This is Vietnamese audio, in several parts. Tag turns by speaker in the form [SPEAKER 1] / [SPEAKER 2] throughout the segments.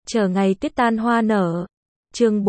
[SPEAKER 1] Chờ ngày tuyết tan hoa nở. Chương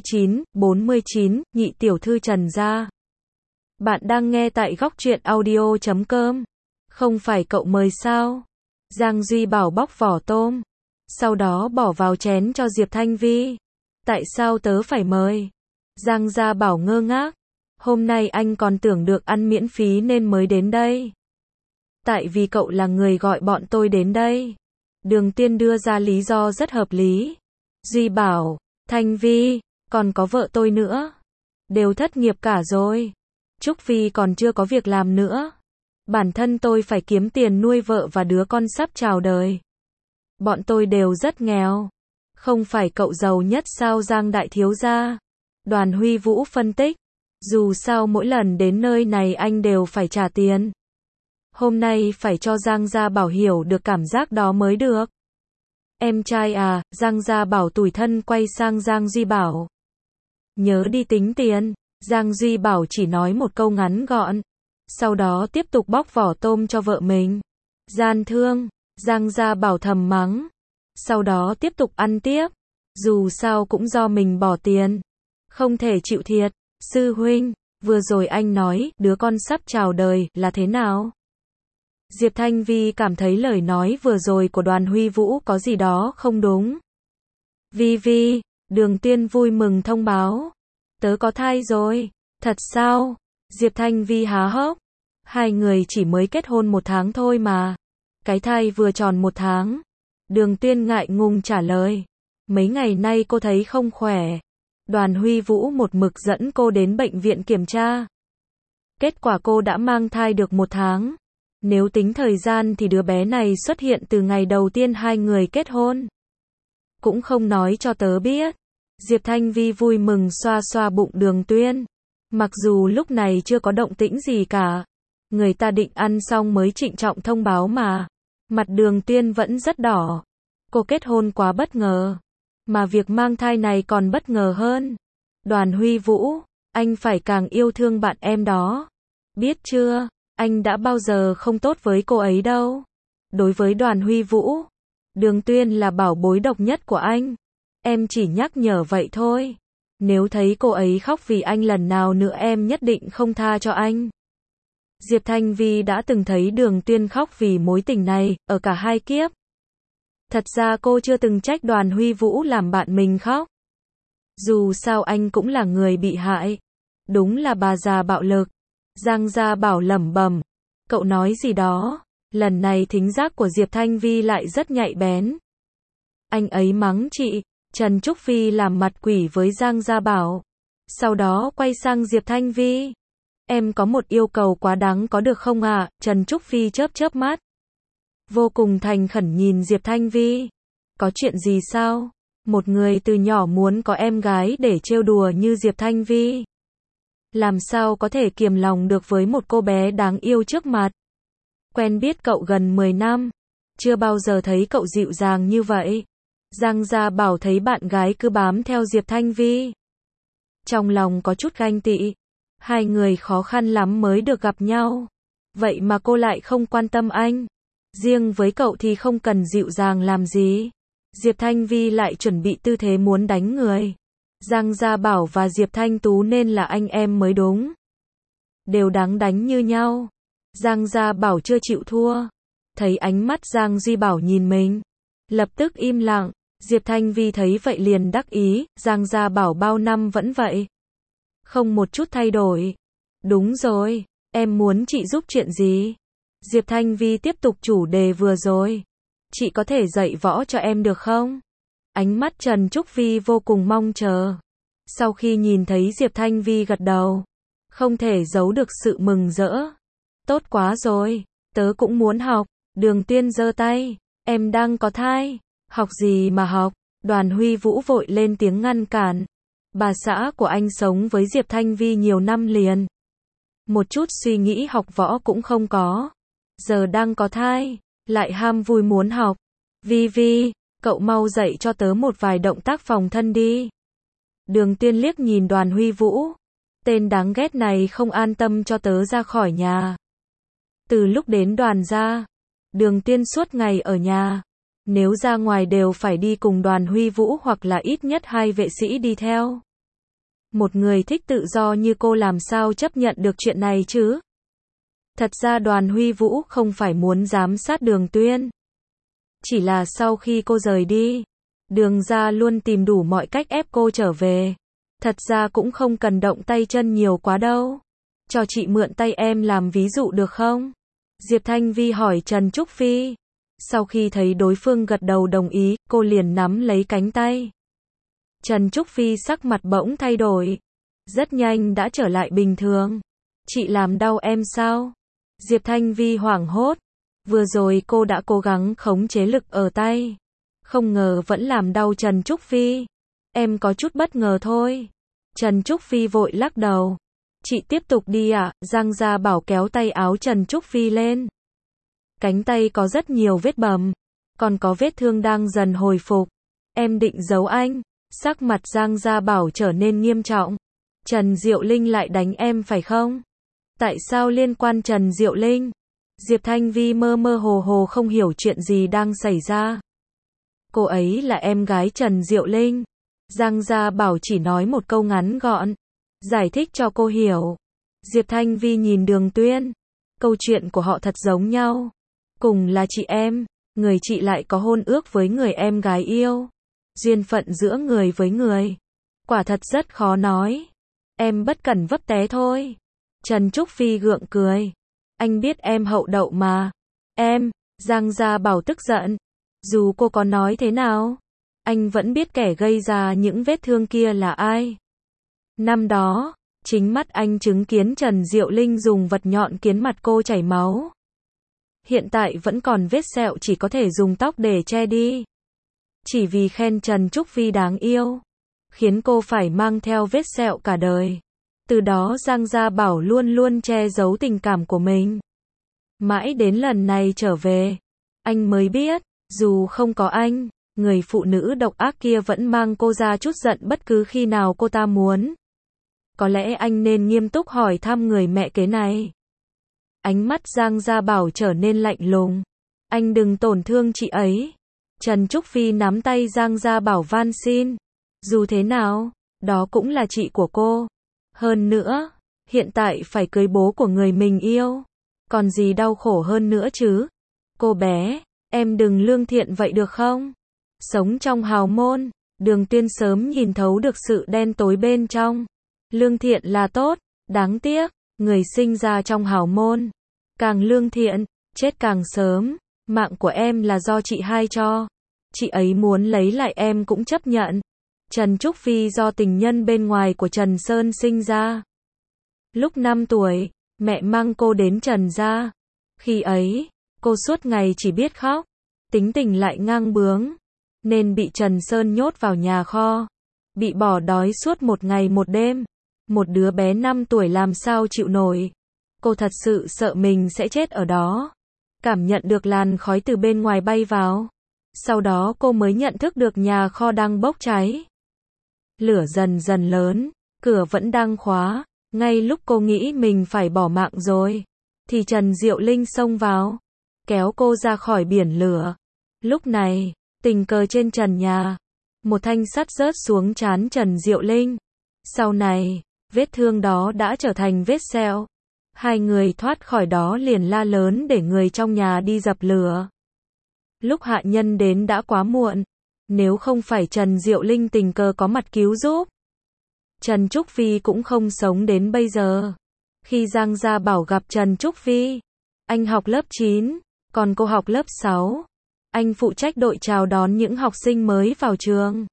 [SPEAKER 1] 49, nhị tiểu thư Trần gia. Bạn đang nghe tại góc truyện audio.com. Không phải cậu mời sao? Giang Duy Bảo bóc vỏ tôm, sau đó bỏ vào chén cho Diệp Thanh Vi. Tại sao tớ phải mời? Giang Gia Bảo ngơ ngác. Hôm nay anh còn tưởng được ăn miễn phí nên mới đến đây. Tại vì cậu là người gọi bọn tôi đến đây. Đường Tiên đưa ra lý do rất hợp lý. Duy Bảo, Thanh Vi, còn có vợ tôi nữa. Đều thất nghiệp cả rồi. Trúc Vi còn chưa có việc làm nữa. Bản thân tôi phải kiếm tiền nuôi vợ và đứa con sắp chào đời. Bọn tôi đều rất nghèo. Không phải cậu giàu nhất sao Giang đại thiếu gia? Đoàn Huy Vũ phân tích. Dù sao mỗi lần đến nơi này anh đều phải trả tiền. Hôm nay phải cho Giang Gia Bảo hiểu được cảm giác đó mới được. Em trai à, Giang Gia Bảo tủi thân quay sang Giang Duy Bảo. Nhớ đi tính tiền. Giang Duy Bảo chỉ nói một câu ngắn gọn. Sau đó tiếp tục bóc vỏ tôm cho vợ mình. Gian thương, Giang Gia Bảo thầm mắng. Sau đó tiếp tục ăn tiếp. Dù sao cũng do mình bỏ tiền. Không thể chịu thiệt. Sư huynh, vừa rồi anh nói, đứa con sắp chào đời, là thế nào? Diệp Thanh Vi cảm thấy lời nói vừa rồi của Đoàn Huy Vũ có gì đó không đúng. Vi, Đường Tiên vui mừng thông báo. Tớ có thai rồi. Thật sao? Diệp Thanh Vi há hốc. Hai người chỉ mới kết hôn 1 tháng thôi mà. Cái thai vừa tròn 1 tháng. Đường Tiên ngại ngùng trả lời. Mấy ngày nay cô thấy không khỏe. Đoàn Huy Vũ một mực dẫn cô đến bệnh viện kiểm tra. Kết quả cô đã mang thai được 1 tháng. Nếu tính thời gian thì đứa bé này xuất hiện từ ngày đầu tiên hai người kết hôn. Cũng không nói cho tớ biết. Diệp Thanh Vi vui mừng xoa xoa bụng Đường Tuyên. Mặc dù lúc này chưa có động tĩnh gì cả. Người ta định ăn xong mới trịnh trọng thông báo mà. Mặt Đường Tuyên vẫn rất đỏ. Cô kết hôn quá bất ngờ. Mà việc mang thai này còn bất ngờ hơn. Đoàn Huy Vũ, anh phải càng yêu thương bạn em đó. Biết chưa, anh đã bao giờ không tốt với cô ấy đâu. Đối với Đoàn Huy Vũ, Đường Tuyên là bảo bối độc nhất của anh. Em chỉ nhắc nhở vậy thôi. Nếu thấy cô ấy khóc vì anh lần nào nữa em nhất định không tha cho anh. Diệp Thanh Vi đã từng thấy Đường Tuyên khóc vì mối tình này, ở cả hai kiếp. Thật ra cô chưa từng trách Đoàn Huy Vũ làm bạn mình khóc. Dù sao anh cũng là người bị hại. Đúng là bà già bạo lực. Giang Gia Bảo lẩm bẩm. Cậu nói gì đó? Lần này thính giác của Diệp Thanh Vi lại rất nhạy bén. Anh ấy mắng chị. Trần Trúc Phi làm mặt quỷ với Giang Gia Bảo. Sau đó quay sang Diệp Thanh Vi. Em có một yêu cầu quá đáng có được không ạ? Trần Trúc Phi chớp chớp mắt. Vô cùng thành khẩn nhìn Diệp Thanh Vi. Có chuyện gì sao? Một người từ nhỏ muốn có em gái để trêu đùa như Diệp Thanh Vi. Làm sao có thể kiềm lòng được với một cô bé đáng yêu trước mặt. Quen biết cậu gần 10 năm. Chưa bao giờ thấy cậu dịu dàng như vậy. Giang Gia Bảo thấy bạn gái cứ bám theo Diệp Thanh Vi. Trong lòng có chút ganh tị. Hai người khó khăn lắm mới được gặp nhau. Vậy mà cô lại không quan tâm anh. Riêng với cậu thì không cần dịu dàng làm gì. Diệp Thanh Vi lại chuẩn bị tư thế muốn đánh người. Giang Gia Bảo và Diệp Thanh Tú nên là anh em mới đúng. Đều đáng đánh như nhau. Giang Gia Bảo chưa chịu thua. Thấy ánh mắt Giang Duy Bảo nhìn mình. Lập tức im lặng. Diệp Thanh Vi thấy vậy liền đắc ý. Giang Gia Bảo bao năm vẫn vậy. Không một chút thay đổi. Đúng rồi. Em muốn chị giúp chuyện gì? Diệp Thanh Vi tiếp tục chủ đề vừa rồi. Chị có thể dạy võ cho em được không? Ánh mắt Trần Trúc Vi vô cùng mong chờ. Sau khi nhìn thấy Diệp Thanh Vi gật đầu, không thể giấu được sự mừng rỡ. Tốt quá rồi, tớ cũng muốn học. Đường Tiên giơ tay. Em đang có thai. Học gì mà học? Đoàn Huy Vũ vội lên tiếng ngăn cản. Bà xã của anh sống với Diệp Thanh Vi nhiều năm liền. Một chút suy nghĩ học võ cũng không có. Giờ đang có thai, lại ham vui muốn học. Vi, cậu mau dạy cho tớ một vài động tác phòng thân đi. Đường Tiên liếc nhìn Đoàn Huy Vũ. Tên đáng ghét này không an tâm cho tớ ra khỏi nhà. Từ lúc đến Đoàn gia, Đường Tiên suốt ngày ở nhà. Nếu ra ngoài đều phải đi cùng Đoàn Huy Vũ hoặc là ít nhất 2 vệ sĩ đi theo. Một người thích tự do như cô làm sao chấp nhận được chuyện này chứ? Thật ra Đoàn Huy Vũ không phải muốn giám sát Đường Tuyên. Chỉ là sau khi cô rời đi, Đường gia luôn tìm đủ mọi cách ép cô trở về. Thật ra cũng không cần động tay chân nhiều quá đâu. Cho chị mượn tay em làm ví dụ được không? Diệp Thanh Vi hỏi Trần Trúc Phi. Sau khi thấy đối phương gật đầu đồng ý, cô liền nắm lấy cánh tay. Trần Trúc Phi sắc mặt bỗng thay đổi. Rất nhanh đã trở lại bình thường. Chị làm đau em sao? Diệp Thanh Vi hoảng hốt. Vừa rồi cô đã cố gắng khống chế lực ở tay. Không ngờ vẫn làm đau Trần Trúc Phi. Em có chút bất ngờ thôi. Trần Trúc Phi vội lắc đầu. Chị tiếp tục đi ạ. Giang Gia Bảo kéo tay áo Trần Trúc Phi lên. Cánh tay có rất nhiều vết bầm. Còn có vết thương đang dần hồi phục. Em định giấu anh. Sắc mặt Giang Gia Bảo trở nên nghiêm trọng. Trần Diệu Linh lại đánh em phải không? Tại sao liên quan Trần Diệu Linh? Diệp Thanh Vi mơ mơ hồ hồ không hiểu chuyện gì đang xảy ra. Cô ấy là em gái Trần Diệu Linh. Giang Gia Bảo chỉ nói một câu ngắn gọn. Giải thích cho cô hiểu. Diệp Thanh Vi nhìn Đường Tuyên. Câu chuyện của họ thật giống nhau. Cùng là chị em. Người chị lại có hôn ước với người em gái yêu. Duyên phận giữa người với người. Quả thật rất khó nói. Em bất cẩn vấp té thôi. Trần Trúc Phi gượng cười. Anh biết em hậu đậu mà. Em, Giang Gia Bảo tức giận. Dù cô có nói thế nào, anh vẫn biết kẻ gây ra những vết thương kia là ai. Năm đó, chính mắt anh chứng kiến Trần Diệu Linh dùng vật nhọn khiến mặt cô chảy máu. Hiện tại vẫn còn vết sẹo chỉ có thể dùng tóc để che đi. Chỉ vì khen Trần Trúc Phi đáng yêu, khiến cô phải mang theo vết sẹo cả đời. Từ đó Giang Gia Bảo luôn luôn che giấu tình cảm của mình. Mãi đến lần này trở về, anh mới biết, dù không có anh, người phụ nữ độc ác kia vẫn mang cô ra chút giận bất cứ khi nào cô ta muốn. Có lẽ anh nên nghiêm túc hỏi thăm người mẹ kế này. Ánh mắt Giang Gia Bảo trở nên lạnh lùng. Anh đừng tổn thương chị ấy. Trần Trúc Phi nắm tay Giang Gia Bảo van xin. Dù thế nào, đó cũng là chị của cô. Hơn nữa, hiện tại phải cưới bố của người mình yêu. Còn gì đau khổ hơn nữa chứ? Cô bé, em đừng lương thiện vậy được không? Sống trong hào môn, Đường Tuyên sớm nhìn thấu được sự đen tối bên trong. Lương thiện là tốt, đáng tiếc, người sinh ra trong hào môn. Càng lương thiện, chết càng sớm. Mạng của em là do chị hai cho. Chị ấy muốn lấy lại em cũng chấp nhận. Trần Trúc Phi do tình nhân bên ngoài của Trần Sơn sinh ra. Lúc 5 tuổi, mẹ mang cô đến Trần gia. Khi ấy, cô suốt ngày chỉ biết khóc, tính tình lại ngang bướng, nên bị Trần Sơn nhốt vào nhà kho, bị bỏ đói suốt một ngày một đêm. Một đứa bé 5 tuổi làm sao chịu nổi. Cô thật sự sợ mình sẽ chết ở đó. Cảm nhận được làn khói từ bên ngoài bay vào. Sau đó cô mới nhận thức được nhà kho đang bốc cháy. Lửa dần dần lớn, cửa vẫn đang khóa. Ngay lúc cô nghĩ mình phải bỏ mạng rồi, thì Trần Diệu Linh xông vào, kéo cô ra khỏi biển lửa. Lúc này, tình cờ trên trần nhà, một thanh sắt rớt xuống trán Trần Diệu Linh. Sau này, vết thương đó đã trở thành vết sẹo. Hai người thoát khỏi đó liền la lớn để người trong nhà đi dập lửa. Lúc hạ nhân đến đã quá muộn. Nếu không phải Trần Diệu Linh tình cờ có mặt cứu giúp, Trần Trúc Phi cũng không sống đến bây giờ. Khi Giang Gia Bảo gặp Trần Trúc Phi, anh học lớp 9, còn cô học lớp 6. Anh phụ trách đội chào đón những học sinh mới vào trường.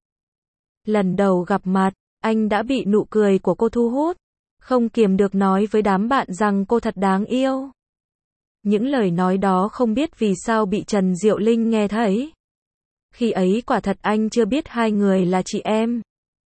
[SPEAKER 1] Lần đầu gặp mặt, anh đã bị nụ cười của cô thu hút, không kiềm được nói với đám bạn rằng cô thật đáng yêu. Những lời nói đó không biết vì sao bị Trần Diệu Linh nghe thấy. Khi ấy quả thật anh chưa biết hai người là chị em.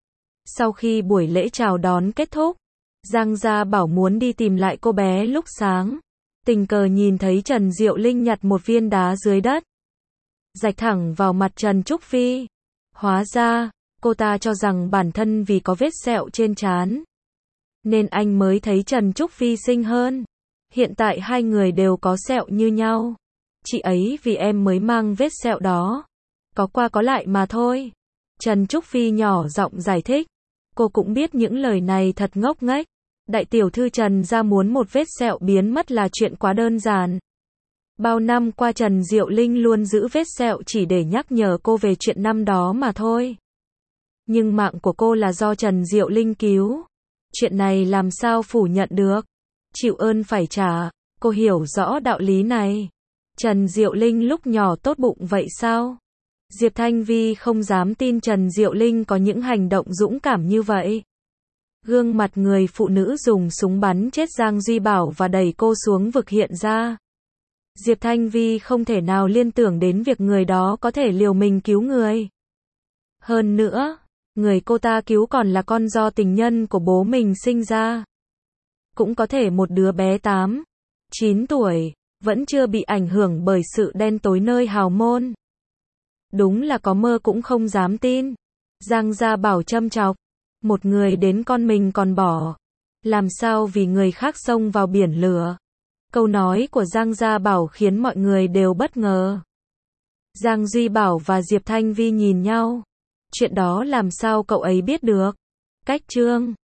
[SPEAKER 1] Sau khi buổi lễ chào đón kết thúc, Giang Gia Bảo muốn đi tìm lại cô bé lúc sáng. Tình cờ nhìn thấy Trần Diệu Linh nhặt một viên đá dưới đất, rạch thẳng vào mặt Trần Trúc Phi. Hóa ra, cô ta cho rằng bản thân vì có vết sẹo trên trán, nên anh mới thấy Trần Trúc Phi xinh hơn. Hiện tại hai người đều có sẹo như nhau. Chị ấy vì em mới mang vết sẹo đó. Có qua có lại mà thôi. Trần Trúc Phi nhỏ giọng giải thích. Cô cũng biết những lời này thật ngốc nghếch. Đại tiểu thư Trần gia muốn một vết sẹo biến mất là chuyện quá đơn giản. Bao năm qua Trần Diệu Linh luôn giữ vết sẹo chỉ để nhắc nhở cô về chuyện năm đó mà thôi. Nhưng mạng của cô là do Trần Diệu Linh cứu. Chuyện này làm sao phủ nhận được. Chịu ơn phải trả. Cô hiểu rõ đạo lý này. Trần Diệu Linh lúc nhỏ tốt bụng vậy sao? Diệp Thanh Vi không dám tin Trần Diệu Linh có những hành động dũng cảm như vậy. Gương mặt người phụ nữ dùng súng bắn chết Giang Duy Bảo và đẩy cô xuống vực hiện ra. Diệp Thanh Vi không thể nào liên tưởng đến việc người đó có thể liều mình cứu người. Hơn nữa, người cô ta cứu còn là con do tình nhân của bố mình sinh ra. Cũng có thể một đứa bé 8, 9 tuổi, vẫn chưa bị ảnh hưởng bởi sự đen tối nơi hào môn. Đúng là có mơ cũng không dám tin. Giang Gia Bảo châm chọc. Một người đến con mình còn bỏ. Làm sao vì người khác xông vào biển lửa. Câu nói của Giang Gia Bảo khiến mọi người đều bất ngờ. Giang Duy Bảo và Diệp Thanh Vi nhìn nhau. Chuyện đó làm sao cậu ấy biết được? Cách chương